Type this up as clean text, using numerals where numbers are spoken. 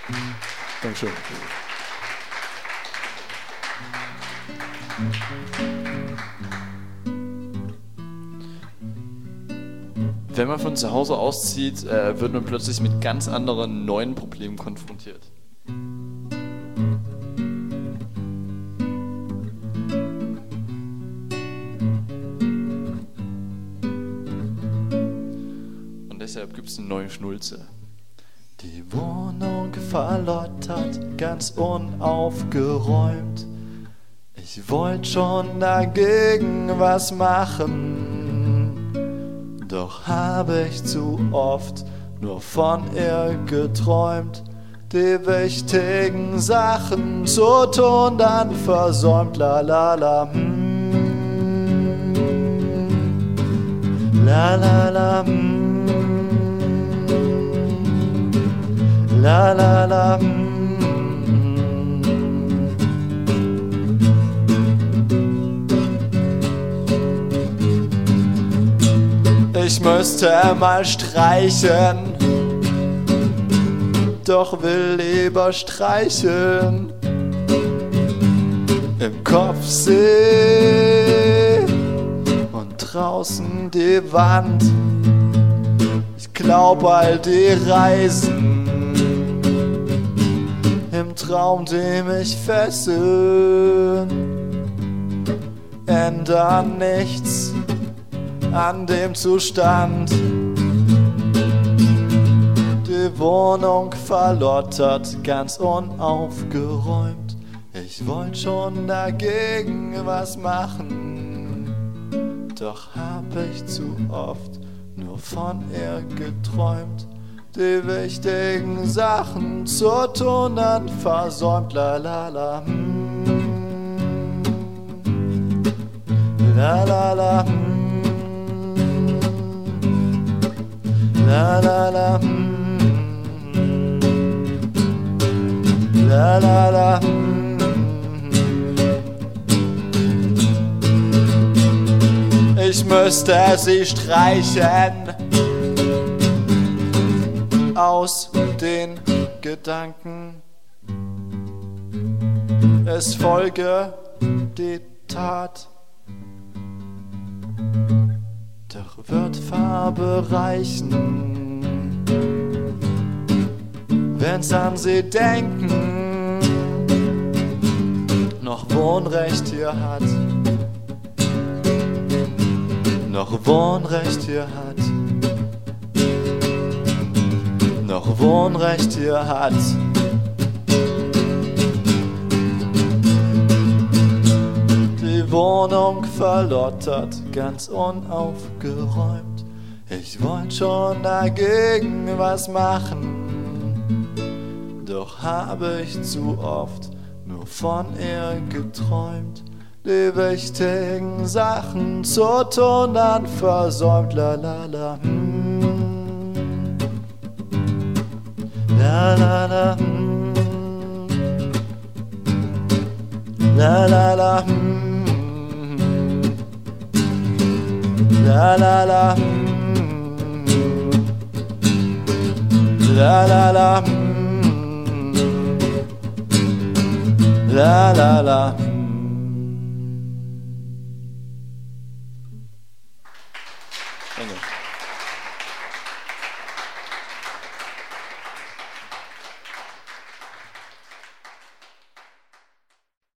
Dankeschön. Wenn man von zu Hause auszieht, wird man plötzlich mit ganz anderen neuen Problemen konfrontiert. Und deshalb gibt es eine neue Schnulze. Die Wohnung verlottert, ganz unaufgeräumt. Ich wollte schon dagegen was machen, doch habe ich zu oft nur von ihr geträumt. Die wichtigen Sachen zu tun, dann versäumt, la la la, la la la, la la la. Ich müsste mal streichen, doch will lieber streicheln. Im Kopf See und draußen die Wand. Ich glaub all die Reisen im Traum, die mich fesseln, ändern nichts an dem Zustand. Die Wohnung verlottert, ganz unaufgeräumt. Ich wollte schon dagegen was machen, doch hab ich zu oft nur von ihr geträumt. Die wichtigen Sachen zu tun, dann versäumt, la la la, la la la, la la la, la la la. Ich müsste sie streichen aus den Gedanken. Es folge die Tat, doch wird Farbe reichen, wenn's an sie denken noch Wohnrecht hier hat, noch Wohnrecht hier hat, noch Wohnrecht hier hat. Die Wohnung verlottert, ganz unaufgeräumt. Ich wollte schon dagegen was machen, doch habe ich zu oft nur von ihr geträumt. Die wichtigen Sachen zu tun, dann versäumt, la la la, la la la, la la la, la la la, la la la, la la la.